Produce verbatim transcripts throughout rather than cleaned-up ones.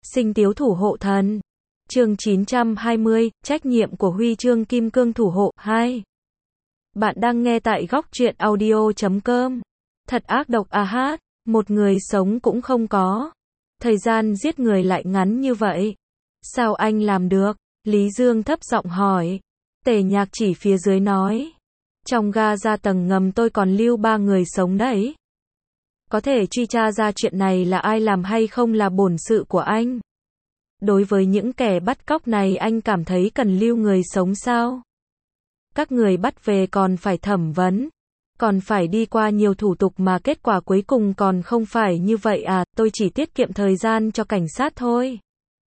Sinh tiếu thủ hộ thần. Chương chín trăm hai mươi, trách nhiệm của huy chương kim cương thủ hộ, hai. Bạn đang nghe tại góc truyện audio chấm com. Thật ác độc à hát, một người sống cũng không có. Thời gian giết người lại ngắn như vậy. Sao anh làm được? Lý Dương thấp giọng hỏi. Tề Nhạc chỉ phía dưới nói. Trong ga ra tầng ngầm tôi còn lưu ba người sống đấy. Có thể truy tra ra chuyện này là ai làm hay không là bổn sự của anh. Đối với những kẻ bắt cóc này anh cảm thấy cần lưu người sống sao? Các người bắt về còn phải thẩm vấn, còn phải đi qua nhiều thủ tục mà kết quả cuối cùng còn không phải như vậy à, tôi chỉ tiết kiệm thời gian cho cảnh sát thôi.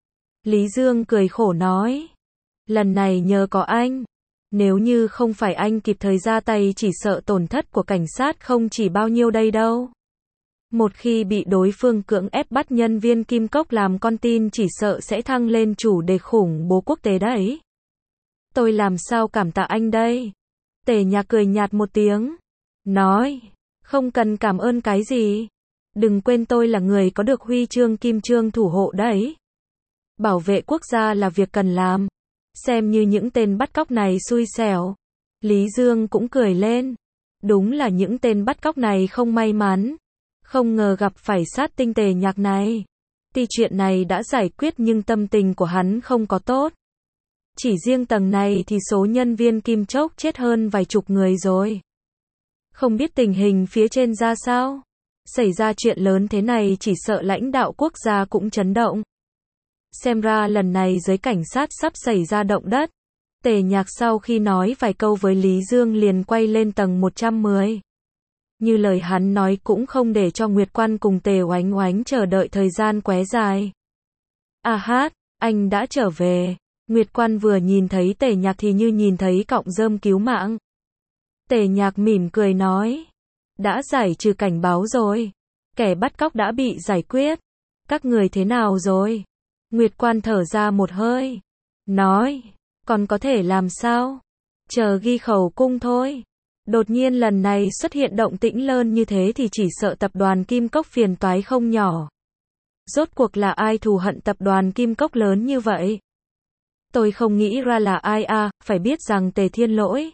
Lý Dương cười khổ nói. Lần này nhờ có anh. Nếu như không phải anh kịp thời ra tay chỉ sợ tổn thất của cảnh sát không chỉ bao nhiêu đây đâu. Một khi bị đối phương cưỡng ép bắt nhân viên Kim Cốc làm con tin chỉ sợ sẽ thăng lên chủ đề khủng bố quốc tế đấy. Tôi làm sao cảm tạ anh đây? Tề Nhạc cười nhạt một tiếng. Nói, không cần cảm ơn cái gì. Đừng quên tôi là người có được huy chương kim chương thủ hộ đấy. Bảo vệ quốc gia là việc cần làm. Xem như những tên bắt cóc này xui xẻo. Lý Dương cũng cười lên. Đúng là những tên bắt cóc này không may mắn. Không ngờ gặp phải sát tinh Tề Nhạc này. Tuy chuyện này đã giải quyết nhưng tâm tình của hắn không có tốt. Chỉ riêng tầng này thì số nhân viên Kim Chốc chết hơn vài chục người rồi. Không biết tình hình phía trên ra sao? Xảy ra chuyện lớn thế này chỉ sợ lãnh đạo quốc gia cũng chấn động. Xem ra lần này giới cảnh sát sắp xảy ra động đất. Tề Nhạc sau khi nói vài câu với Lý Dương liền quay lên tầng một trăm mười. Như lời hắn nói cũng không để cho Nguyệt Quan cùng Tề Oánh Oánh chờ đợi thời gian quá dài. À hát, anh đã trở về. Nguyệt Quan vừa nhìn thấy Tề Nhạc thì như nhìn thấy cọng rơm cứu mạng. Tề Nhạc mỉm cười nói. Đã giải trừ cảnh báo rồi. Kẻ bắt cóc đã bị giải quyết. Các người thế nào rồi? Nguyệt Quan thở ra một hơi. Nói, còn có thể làm sao? Chờ ghi khẩu cung thôi. Đột nhiên lần này xuất hiện động tĩnh lớn như thế thì chỉ sợ tập đoàn Kim Cốc phiền toái không nhỏ. Rốt cuộc là ai thù hận tập đoàn Kim Cốc lớn như vậy? Tôi không nghĩ ra là ai à, phải biết rằng Tề Thiên Lỗi.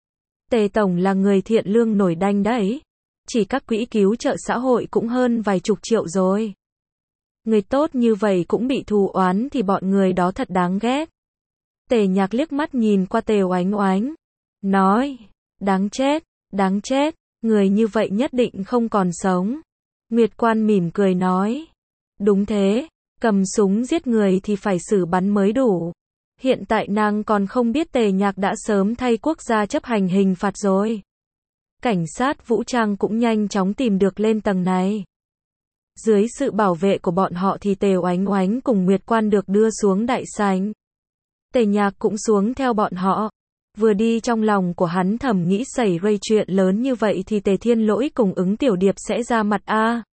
Tề Tổng là người thiện lương nổi đanh đấy. Chỉ các quỹ cứu trợ xã hội cũng hơn vài chục triệu rồi. Người tốt như vậy cũng bị thù oán thì bọn người đó thật đáng ghét. Tề Nhạc liếc mắt nhìn qua Tề Oánh Oánh. Nói, đáng chết, đáng chết, người như vậy nhất định không còn sống. Nguyệt Quan mỉm cười nói. Đúng thế, cầm súng giết người thì phải xử bắn mới đủ. Hiện tại nàng còn không biết Tề Nhạc đã sớm thay quốc gia chấp hành hình phạt rồi. Cảnh sát vũ trang cũng nhanh chóng tìm được lên tầng này. Dưới sự bảo vệ của bọn họ thì Tề Oánh Oánh cùng Nguyệt Quan được đưa xuống đại sảnh. Tề Nhạc cũng xuống theo bọn họ. Vừa đi trong lòng của hắn thầm nghĩ xảy ra chuyện lớn như vậy thì Tề Thiên Lỗi cùng Ứng Tiểu Điệp sẽ ra mặt a. À.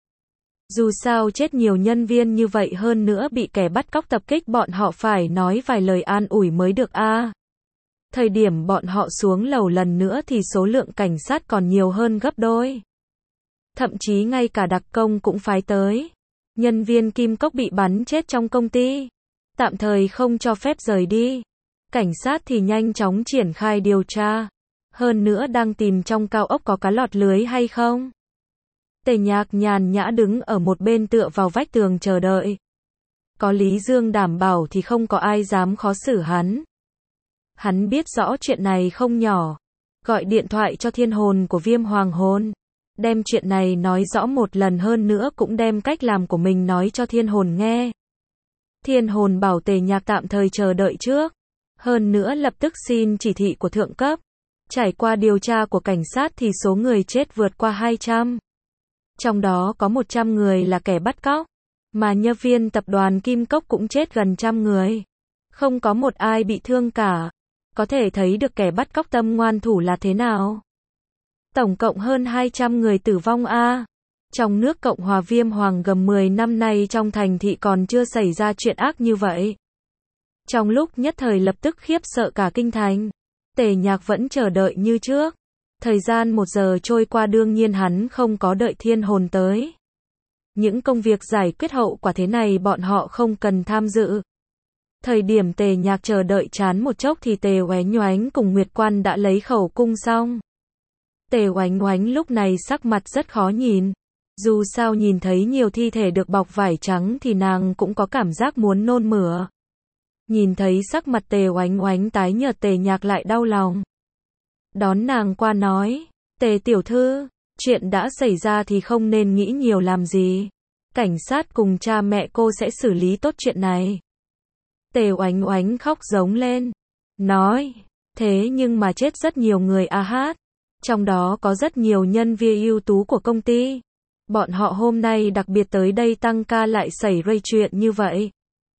Dù sao chết nhiều nhân viên như vậy hơn nữa bị kẻ bắt cóc tập kích bọn họ phải nói vài lời an ủi mới được a. À. Thời điểm bọn họ xuống lầu lần nữa thì số lượng cảnh sát còn nhiều hơn gấp đôi. Thậm chí ngay cả đặc công cũng phái tới. Nhân viên Kim Cốc bị bắn chết trong công ty. Tạm thời không cho phép rời đi. Cảnh sát thì nhanh chóng triển khai điều tra. Hơn nữa đang tìm trong cao ốc có cá lọt lưới hay không. Tề Nhạc nhàn nhã đứng ở một bên tựa vào vách tường chờ đợi. Có Lý Dương đảm bảo thì không có ai dám khó xử hắn. Hắn biết rõ chuyện này không nhỏ. Gọi điện thoại cho thiên hồn của Viêm Hoàng Hồn. Đem chuyện này nói rõ một lần hơn nữa cũng đem cách làm của mình nói cho thiên hồn nghe. Thiên hồn bảo Tề Nhạc tạm thời chờ đợi trước. Hơn nữa lập tức xin chỉ thị của thượng cấp. Trải qua điều tra của cảnh sát thì số người chết vượt qua hai trăm. Trong đó có một trăm người là kẻ bắt cóc. Mà nhân viên tập đoàn Kim Cốc cũng chết gần trăm người. Không có một ai bị thương cả. Có thể thấy được kẻ bắt cóc tâm ngoan thủ là thế nào. Tổng cộng hơn hai trăm người tử vong a. À. Trong nước Cộng hòa Viêm Hoàng gần mười năm nay trong thành thị còn chưa xảy ra chuyện ác như vậy. Trong lúc nhất thời lập tức khiếp sợ cả kinh thành. Tề Nhạc vẫn chờ đợi như trước. Thời gian một giờ trôi qua đương nhiên hắn không có đợi thiên hồn tới. Những công việc giải quyết hậu quả thế này bọn họ không cần tham dự. Thời điểm Tề Nhạc chờ đợi chán một chốc thì Tề Oánh Oánh cùng Nguyệt Quan đã lấy khẩu cung xong. Tề Oánh Oánh lúc này sắc mặt rất khó nhìn. Dù sao nhìn thấy nhiều thi thể được bọc vải trắng thì nàng cũng có cảm giác muốn nôn mửa. Nhìn thấy sắc mặt Tề Oánh Oánh tái nhợt, Tề Nhạc lại đau lòng. Đón nàng qua nói, Tề tiểu thư, chuyện đã xảy ra thì không nên nghĩ nhiều làm gì. Cảnh sát cùng cha mẹ cô sẽ xử lý tốt chuyện này. Tề Oánh Oánh khóc giống lên. Nói, thế nhưng mà chết rất nhiều người a hát. Trong đó có rất nhiều nhân viên ưu tú của công ty. Bọn họ hôm nay đặc biệt tới đây tăng ca lại xảy ra chuyện như vậy.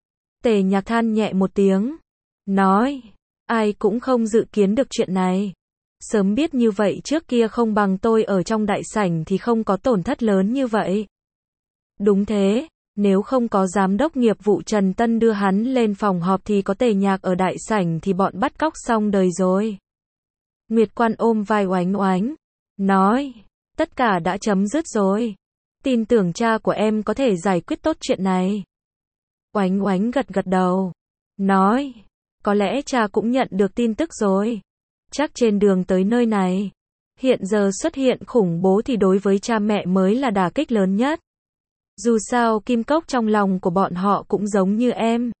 Tề Nhạc than nhẹ một tiếng. Nói, ai cũng không dự kiến được chuyện này. Sớm biết như vậy trước kia không bằng tôi ở trong đại sảnh thì không có tổn thất lớn như vậy. Đúng thế, nếu không có giám đốc nghiệp vụ Trần Tân đưa hắn lên phòng họp thì có Tề Nhạc ở đại sảnh thì bọn bắt cóc xong đời rồi. Nguyệt Quan ôm vai Oánh Oánh. Nói, tất cả đã chấm dứt rồi. Tin tưởng cha của em có thể giải quyết tốt chuyện này. Oánh Oánh gật gật đầu. Nói, có lẽ cha cũng nhận được tin tức rồi. Chắc trên đường tới nơi này, hiện giờ xuất hiện khủng bố thì đối với cha mẹ mới là đả kích lớn nhất. Dù sao Kim Cốc trong lòng của bọn họ cũng giống như em.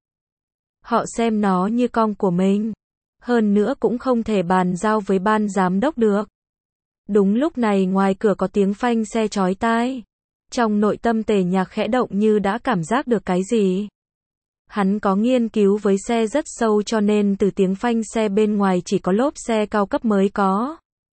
Họ xem nó như con của mình. Hơn nữa cũng không thể bàn giao với ban giám đốc được. Đúng lúc này ngoài cửa có tiếng phanh xe chói tai. Trong nội tâm Tề Nhạc khẽ động như đã cảm giác được cái gì. Hắn có nghiên cứu với xe rất sâu cho nên từ tiếng phanh xe bên ngoài chỉ có lốp xe cao cấp mới có.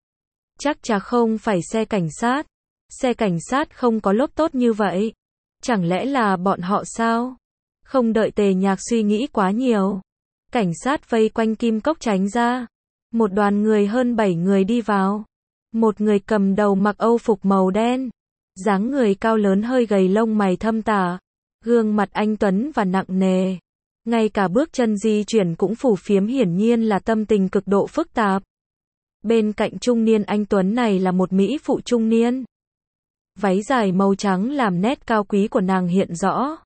Chắc chắn không phải xe cảnh sát. Xe cảnh sát không có lốp tốt như vậy. Chẳng lẽ là bọn họ sao? Không đợi Tề Nhạc suy nghĩ quá nhiều. Cảnh sát vây quanh Kim Cốc tránh ra. Một đoàn người hơn bảy người đi vào. Một người cầm đầu mặc âu phục màu đen. Dáng người cao lớn hơi gầy, lông mày thâm tả. Gương mặt anh tuấn và nặng nề. Ngay cả bước chân di chuyển cũng phủ phiếm, hiển nhiên là tâm tình cực độ phức tạp. Bên cạnh trung niên anh tuấn này là một mỹ phụ trung niên. Váy dài màu trắng làm nét cao quý của nàng hiện rõ.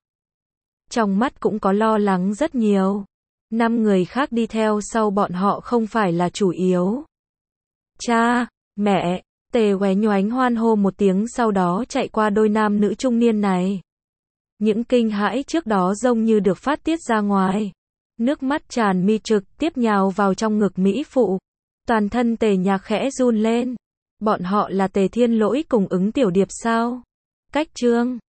Trong mắt cũng có lo lắng rất nhiều. Năm người khác đi theo sau bọn họ không phải là chủ yếu. Cha, mẹ, Tề Oánh Oánh hoan hô một tiếng, sau đó chạy qua đôi nam nữ trung niên này. Những kinh hãi trước đó giống như được phát tiết ra ngoài. Nước mắt tràn mi, trực tiếp nhào vào trong ngực mỹ phụ. Toàn thân Tề Nhạc khẽ run lên. Bọn họ là Tề Thiên Lỗi cùng Ứng Tiểu Điệp sao? Cách chương